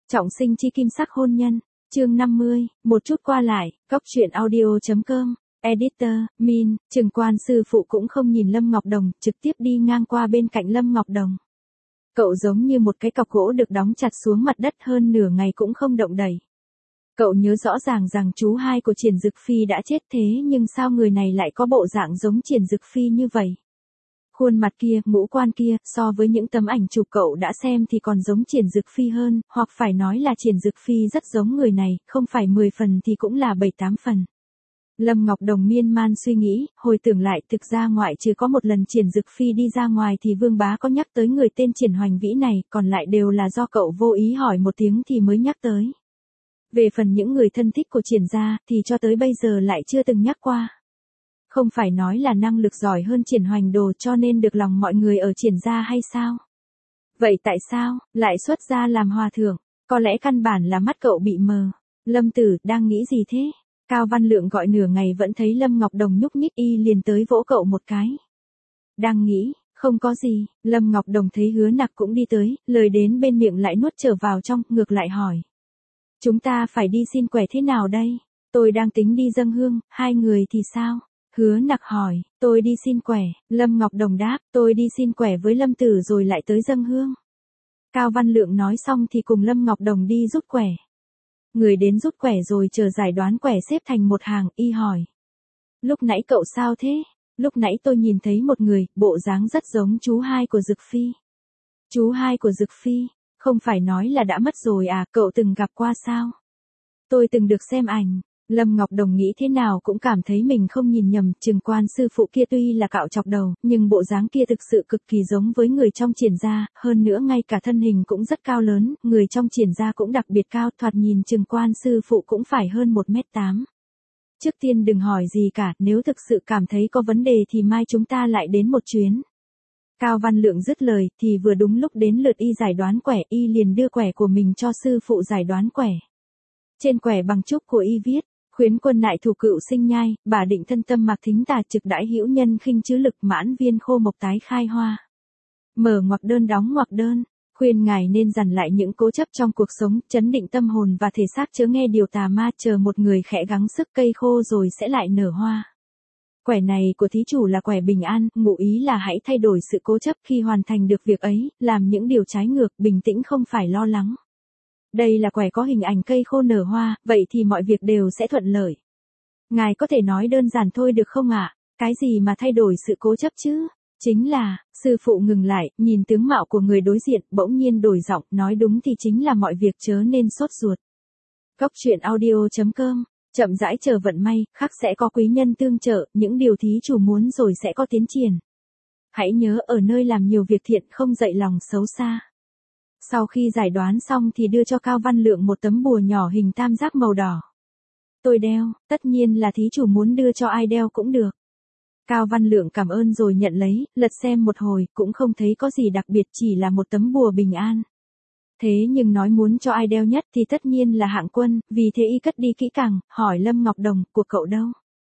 Trọng sinh chi kim sắc hôn nhân, chương 50, một chút qua lại, góc truyện audio.com, editor, Min, Trừng Quan sư phụ cũng không nhìn Lâm Ngọc Đồng, trực tiếp đi ngang qua bên cạnh Lâm Ngọc Đồng. Cậu giống như một cái cọc gỗ được đóng chặt xuống mặt đất hơn nửa ngày cũng không động đậy. Cậu nhớ rõ ràng rằng chú hai của Triển Dực Phi đã chết thế nhưng sao người này lại có bộ dạng giống Triển Dực Phi như vậy? Khuôn mặt kia, ngũ quan kia, so với những tấm ảnh chụp cậu đã xem thì còn giống Triển Dực Phi hơn, hoặc phải nói là Triển Dực Phi rất giống người này, không phải 10 phần thì cũng là 7-8 phần. Lâm Ngọc Đồng miên man suy nghĩ, hồi tưởng lại thực ra ngoại trừ có một lần Triển Dực Phi đi ra ngoài thì Vương Bá có nhắc tới người tên Triển Hoành Vĩ này, còn lại đều là do cậu vô ý hỏi một tiếng thì mới nhắc tới. Về phần những người thân thích của Triển gia thì cho tới bây giờ lại chưa từng nhắc qua. Không phải nói là năng lực giỏi hơn Triển Hoành Đồ cho nên được lòng mọi người ở Triển gia hay sao? Vậy tại sao lại xuất gia làm hòa thượng? Có lẽ căn bản là mắt cậu bị mờ. Lâm Tử, đang nghĩ gì thế? Cao Văn Lượng gọi nửa ngày vẫn thấy Lâm Ngọc Đồng nhúc nhích y liền tới vỗ cậu một cái. Đang nghĩ, không có gì, Lâm Ngọc Đồng thấy Hứa Nặc cũng đi tới, lời đến bên miệng lại nuốt trở vào trong, ngược lại hỏi. Chúng ta phải đi xin quẻ thế nào đây? Tôi đang tính đi dâng hương, hai người thì sao? Hứa Nặc hỏi, tôi đi xin quẻ, Lâm Ngọc Đồng đáp, tôi đi xin quẻ với Lâm Tử rồi lại tới dâng hương. Cao Văn Lượng nói xong thì cùng Lâm Ngọc Đồng đi rút quẻ. Người đến rút quẻ rồi chờ giải đoán quẻ xếp thành một hàng, y hỏi. Lúc nãy cậu sao thế? Lúc nãy tôi nhìn thấy một người, bộ dáng rất giống chú hai của Dực Phi. Chú hai của Dực Phi, không phải nói là đã mất rồi à, cậu từng gặp qua sao? Tôi từng được xem ảnh. Lâm Ngọc Đồng nghĩ thế nào cũng cảm thấy mình không nhìn nhầm, Trừng Quan sư phụ kia tuy là cạo chọc đầu, nhưng bộ dáng kia thực sự cực kỳ giống với người trong Triển gia, hơn nữa ngay cả thân hình cũng rất cao lớn, người trong Triển gia cũng đặc biệt cao, thoạt nhìn Trừng Quan sư phụ cũng phải hơn 1m8. Trước tiên đừng hỏi gì cả, nếu thực sự cảm thấy có vấn đề thì mai chúng ta lại đến một chuyến. Cao Văn Lượng dứt lời, thì vừa đúng lúc đến lượt y giải đoán quẻ, y liền đưa quẻ của mình cho sư phụ giải đoán quẻ. Trên quẻ bằng trúc của y viết, khuyến quân nại thủ cựu sinh nhai, bà định thân tâm mạc thính tà trực đãi hữu nhân khinh chứ lực mãn viên khô mộc tái khai hoa. Mở ngoặc đơn đóng ngoặc đơn, khuyên ngài nên dằn lại những cố chấp trong cuộc sống, chấn định tâm hồn và thể xác chớ nghe điều tà ma, chờ một người khẽ gắng sức cây khô rồi sẽ lại nở hoa. Quẻ này của thí chủ là quẻ bình an, ngụ ý là hãy thay đổi sự cố chấp khi hoàn thành được việc ấy, làm những điều trái ngược, bình tĩnh không phải lo lắng. Đây là quẻ có hình ảnh cây khô nở hoa, vậy thì mọi việc đều sẽ thuận lợi. Ngài có thể nói đơn giản thôi được không ạ? Cái gì mà thay đổi sự cố chấp chứ? Chính là, sư phụ ngừng lại, nhìn tướng mạo của người đối diện, bỗng nhiên đổi giọng, nói đúng thì chính là mọi việc chớ nên sốt ruột. Góc truyện audio.com, chậm rãi chờ vận may, khắc sẽ có quý nhân tương trợ, những điều thí chủ muốn rồi sẽ có tiến triển. Hãy nhớ ở nơi làm nhiều việc thiện không dậy lòng xấu xa. Sau khi giải đoán xong thì đưa cho Cao Văn Lượng một tấm bùa nhỏ hình tam giác màu đỏ. Tôi đeo, tất nhiên là thí chủ muốn đưa cho ai đeo cũng được. Cao Văn Lượng cảm ơn rồi nhận lấy, lật xem một hồi, cũng không thấy có gì đặc biệt, chỉ là một tấm bùa bình an. Thế nhưng nói muốn cho ai đeo nhất thì tất nhiên là Hạng Quân, vì thế y cất đi kỹ càng, hỏi Lâm Ngọc Đồng, của cậu đâu?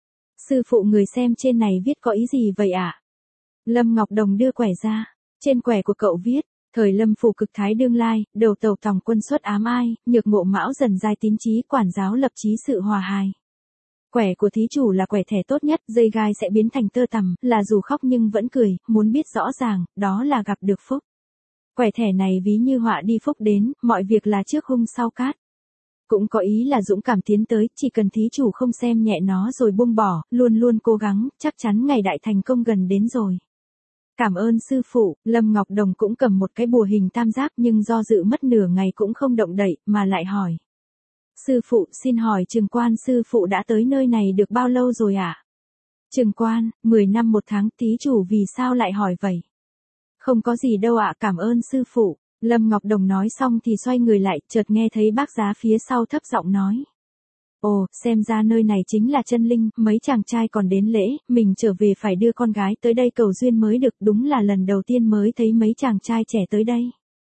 Sư phụ người xem trên này viết có ý gì vậy ạ? Lâm Ngọc Đồng đưa quẻ ra, trên quẻ của cậu viết. Thời Lâm phủ cực thái đương lai, đầu tàu tòng quân xuất ám ai, nhược ngộ mão dần giai tín trí quản giáo lập chí sự hòa hài. Quẻ của thí chủ là quẻ thẻ tốt nhất, dây gai sẽ biến thành tơ tằm, là dù khóc nhưng vẫn cười, muốn biết rõ ràng, đó là gặp được phúc. Quẻ thẻ này ví như họa đi phúc đến, mọi việc là trước hung sau cát. Cũng có ý là dũng cảm tiến tới, chỉ cần thí chủ không xem nhẹ nó rồi buông bỏ, luôn luôn cố gắng, chắc chắn ngày đại thành công gần đến rồi. Cảm ơn sư phụ, Lâm Ngọc Đồng cũng cầm một cái bùa hình tam giác nhưng do dự mất nửa ngày cũng không động đậy, mà lại hỏi. Sư phụ, xin hỏi Trừng Quan sư phụ đã tới nơi này được bao lâu rồi ạ? Trừng Quan, 10 năm 1 tháng, thí chủ vì sao lại hỏi vậy? Không có gì đâu ạ, cảm ơn sư phụ. Lâm Ngọc Đồng nói xong thì xoay người lại, chợt nghe thấy bác giá phía sau thấp giọng nói. Ồ, xem ra nơi này chính là chân linh, mấy chàng trai còn đến lễ, mình trở về phải đưa con gái tới đây cầu duyên mới được, đúng là lần đầu tiên mới thấy mấy chàng trai trẻ tới đây.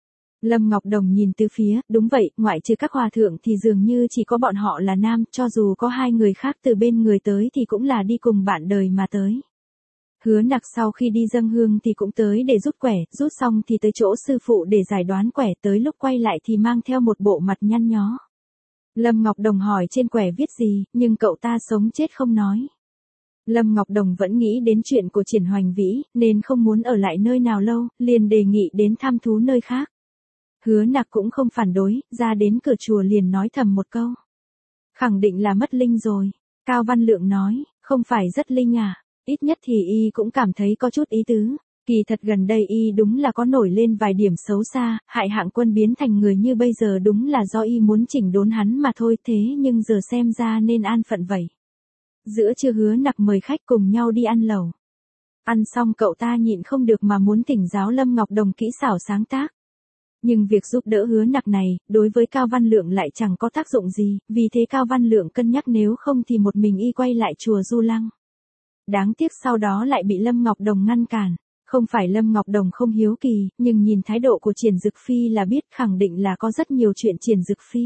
Lâm Ngọc Đồng nhìn từ phía, đúng vậy, ngoại trừ các hòa thượng thì dường như chỉ có bọn họ là nam, cho dù có hai người khác từ bên người tới thì cũng là đi cùng bạn đời mà tới. Hứa Nặc sau khi đi dâng hương thì cũng tới để rút quẻ, rút xong thì tới chỗ sư phụ để giải đoán quẻ, tới lúc quay lại thì mang theo một bộ mặt nhăn nhó. Lâm Ngọc Đồng hỏi trên quẻ viết gì, nhưng cậu ta sống chết không nói. Lâm Ngọc Đồng vẫn nghĩ đến chuyện của Triển Hoành Vĩ, nên không muốn ở lại nơi nào lâu, liền đề nghị đến thăm thú nơi khác. Hứa Nặc cũng không phản đối, ra đến cửa chùa liền nói thầm một câu. Khẳng định là mất linh rồi. Cao Văn Lượng nói, không phải rất linh à, ít nhất thì y cũng cảm thấy có chút ý tứ. Kỳ thật gần đây y đúng là có nổi lên vài điểm xấu xa, hại Hạng Quân biến thành người như bây giờ đúng là do y muốn chỉnh đốn hắn mà thôi, thế nhưng giờ xem ra nên an phận vậy. Giữa trưa Hứa Nặc mời khách cùng nhau đi ăn lẩu. Ăn xong cậu ta nhịn không được mà muốn thỉnh giáo Lâm Ngọc Đồng kỹ xảo sáng tác. Nhưng việc giúp đỡ Hứa Nặc này, đối với Cao Văn Lượng lại chẳng có tác dụng gì, vì thế Cao Văn Lượng cân nhắc nếu không thì một mình y quay lại chùa Du Lăng. Đáng tiếc sau đó lại bị Lâm Ngọc Đồng ngăn cản. Không phải Lâm Ngọc Đồng không hiếu kỳ, nhưng nhìn thái độ của Triển Dực Phi là biết khẳng định là có rất nhiều chuyện Triển Dực Phi.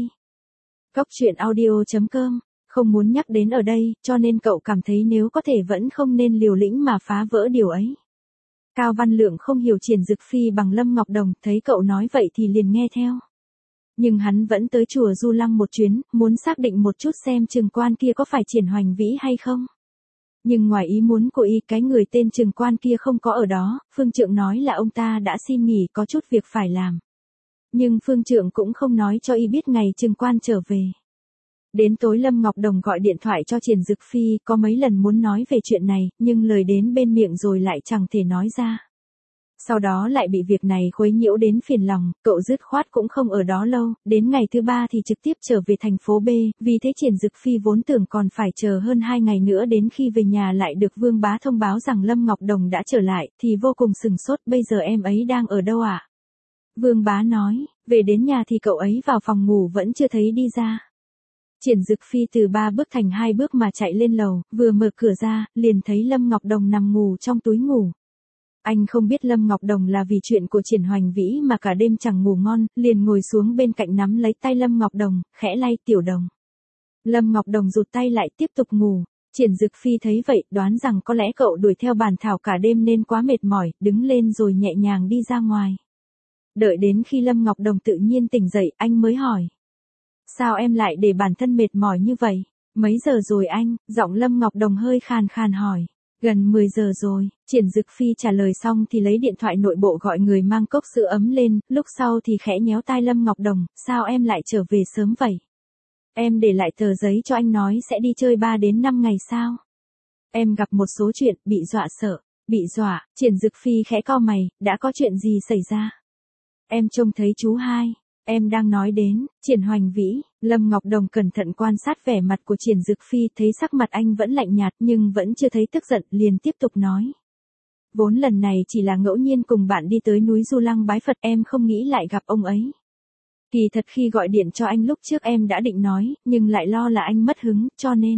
Cốc.audio.com, không muốn nhắc đến ở đây, cho nên cậu cảm thấy nếu có thể vẫn không nên liều lĩnh mà phá vỡ điều ấy. Cao Văn Lượng không hiểu Triển Dực Phi bằng Lâm Ngọc Đồng, thấy cậu nói vậy thì liền nghe theo. Nhưng hắn vẫn tới chùa Du Lăng một chuyến, muốn xác định một chút xem Trừng Quan kia có phải Triển Hoành Vĩ hay không. Nhưng ngoài ý muốn của y, cái người tên Trừng Quan kia không có ở đó, Phương Trượng nói là ông ta đã xin nghỉ có chút việc phải làm. Nhưng Phương Trượng cũng không nói cho y biết ngày Trừng Quan trở về. Đến tối Lâm Ngọc Đồng gọi điện thoại cho Triển Dực Phi, có mấy lần muốn nói về chuyện này, nhưng lời đến bên miệng rồi lại chẳng thể nói ra. Sau đó lại bị việc này khuấy nhiễu đến phiền lòng, cậu dứt khoát cũng không ở đó lâu, đến ngày thứ 3 thì trực tiếp trở về thành phố B, vì thế Triển Dực Phi vốn tưởng còn phải chờ hơn 2 ngày nữa đến khi về nhà lại được Vương Bá thông báo rằng Lâm Ngọc Đồng đã trở lại, thì vô cùng sừng sốt, bây giờ em ấy đang ở đâu ạ? Vương Bá nói, về đến nhà thì cậu ấy vào phòng ngủ vẫn chưa thấy đi ra. Triển Dực Phi từ 3 bước thành 2 bước mà chạy lên lầu, vừa mở cửa ra, liền thấy Lâm Ngọc Đồng nằm ngủ trong túi ngủ. Anh không biết Lâm Ngọc Đồng là vì chuyện của Triển Hoành Vĩ mà cả đêm chẳng ngủ ngon, liền ngồi xuống bên cạnh nắm lấy tay Lâm Ngọc Đồng, khẽ lay, Tiểu Đồng. Lâm Ngọc Đồng rụt tay lại tiếp tục ngủ. Triển Dực Phi thấy vậy, đoán rằng có lẽ cậu đuổi theo Bản Thảo cả đêm nên quá mệt mỏi, đứng lên rồi nhẹ nhàng đi ra ngoài. Đợi đến khi Lâm Ngọc Đồng tự nhiên tỉnh dậy, anh mới hỏi. Sao em lại để bản thân mệt mỏi như vậy? Mấy giờ rồi anh? Giọng Lâm Ngọc Đồng hơi khàn khàn hỏi. Gần 10 giờ rồi, Triển Dực Phi trả lời xong thì lấy điện thoại nội bộ gọi người mang cốc sữa ấm lên, lúc sau thì khẽ nhéo tai Lâm Ngọc Đồng, sao em lại trở về sớm vậy? Em để lại tờ giấy cho anh nói sẽ đi chơi 3 đến 5 ngày sao? Em gặp một số chuyện, bị dọa sợ. Bị dọa, Triển Dực Phi khẽ cau mày, đã có chuyện gì xảy ra? Em trông thấy chú hai. Em đang nói đến, Triển Hoành Vĩ. Lâm Ngọc Đồng cẩn thận quan sát vẻ mặt của Triển Dực Phi, thấy sắc mặt anh vẫn lạnh nhạt nhưng vẫn chưa thấy tức giận, liền tiếp tục nói. Vốn lần này chỉ là ngẫu nhiên cùng bạn đi tới núi Du Lăng bái Phật, em không nghĩ lại gặp ông ấy. Kỳ thật khi gọi điện cho anh lúc trước em đã định nói, nhưng lại lo là anh mất hứng, cho nên.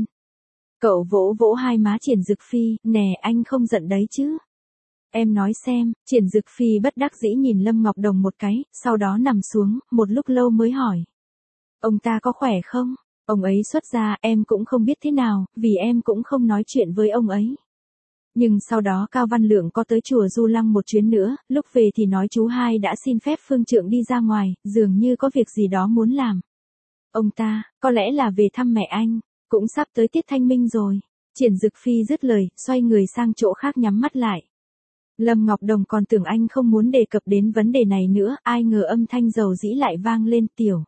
Cậu vỗ vỗ hai má Triển Dực Phi, nè anh không giận đấy chứ. Em nói xem, Triển Dực Phi bất đắc dĩ nhìn Lâm Ngọc Đồng một cái, sau đó nằm xuống, một lúc lâu mới hỏi. Ông ta có khỏe không? Ông ấy xuất gia, em cũng không biết thế nào, vì em cũng không nói chuyện với ông ấy. Nhưng sau đó Cao Văn Lượng có tới chùa Du Lăng một chuyến nữa, lúc về thì nói chú hai đã xin phép Phương Trượng đi ra ngoài, dường như có việc gì đó muốn làm. Ông ta, có lẽ là về thăm mẹ anh, cũng sắp tới tiết thanh minh rồi. Triển Dực Phi dứt lời, xoay người sang chỗ khác nhắm mắt lại. Lâm Ngọc Đồng còn tưởng anh không muốn đề cập đến vấn đề này nữa, ai ngờ âm thanh dầu dĩ lại vang lên. Tiểu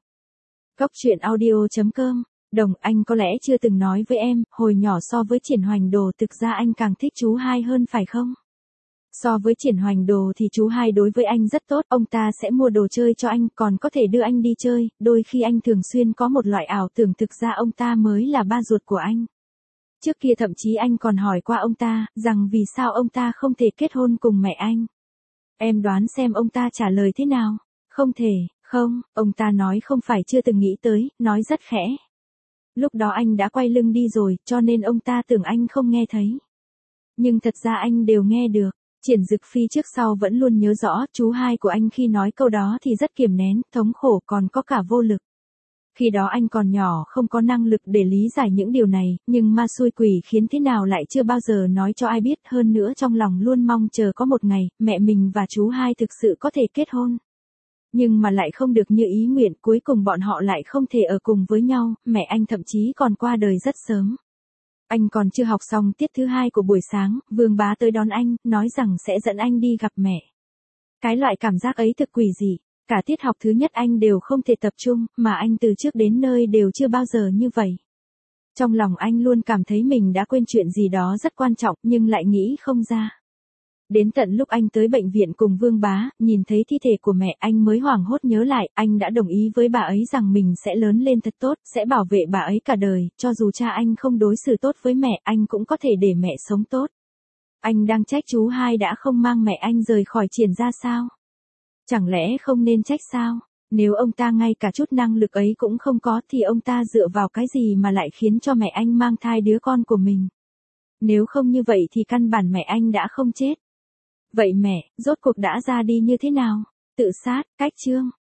Cốc.audio.com, Đồng, anh có lẽ chưa từng nói với em, hồi nhỏ so với Triển Hoành Đồ thực ra anh càng thích chú hai hơn phải không? So với Triển Hoành Đồ thì chú hai đối với anh rất tốt, ông ta sẽ mua đồ chơi cho anh, còn có thể đưa anh đi chơi, đôi khi anh thường xuyên có một loại ảo tưởng thực ra ông ta mới là ba ruột của anh. Trước kia thậm chí anh còn hỏi qua ông ta, rằng vì sao ông ta không thể kết hôn cùng mẹ anh. Em đoán xem ông ta trả lời thế nào? Không thể, không, ông ta nói không phải chưa từng nghĩ tới, nói rất khẽ. Lúc đó anh đã quay lưng đi rồi, cho nên ông ta tưởng anh không nghe thấy. Nhưng thật ra anh đều nghe được. Triển Dực Phi trước sau vẫn luôn nhớ rõ, chú hai của anh khi nói câu đó thì rất kiềm nén, thống khổ còn có cả vô lực. Khi đó anh còn nhỏ không có năng lực để lý giải những điều này, nhưng ma xui quỷ khiến thế nào lại chưa bao giờ nói cho ai biết, hơn nữa trong lòng luôn mong chờ có một ngày, mẹ mình và chú hai thực sự có thể kết hôn. Nhưng mà lại không được như ý nguyện, cuối cùng bọn họ lại không thể ở cùng với nhau, mẹ anh thậm chí còn qua đời rất sớm. Anh còn chưa học xong tiết thứ 2 của buổi sáng, Vương Bá tới đón anh, nói rằng sẽ dẫn anh đi gặp mẹ. Cái loại cảm giác ấy thực quỷ dị. Cả tiết học thứ nhất anh đều không thể tập trung, mà anh từ trước đến nơi đều chưa bao giờ như vậy. Trong lòng anh luôn cảm thấy mình đã quên chuyện gì đó rất quan trọng, nhưng lại nghĩ không ra. Đến tận lúc anh tới bệnh viện cùng Vương Bá, nhìn thấy thi thể của mẹ, anh mới hoảng hốt nhớ lại, anh đã đồng ý với bà ấy rằng mình sẽ lớn lên thật tốt, sẽ bảo vệ bà ấy cả đời, cho dù cha anh không đối xử tốt với mẹ, anh cũng có thể để mẹ sống tốt. Anh đang trách chú hai đã không mang mẹ anh rời khỏi Triển ra sao? Chẳng lẽ không nên trách sao? Nếu ông ta ngay cả chút năng lực ấy cũng không có thì ông ta dựa vào cái gì mà lại khiến cho mẹ anh mang thai đứa con của mình? Nếu không như vậy thì căn bản mẹ anh đã không chết. Vậy mẹ, rốt cuộc đã ra đi như thế nào? Tự sát, cách chương.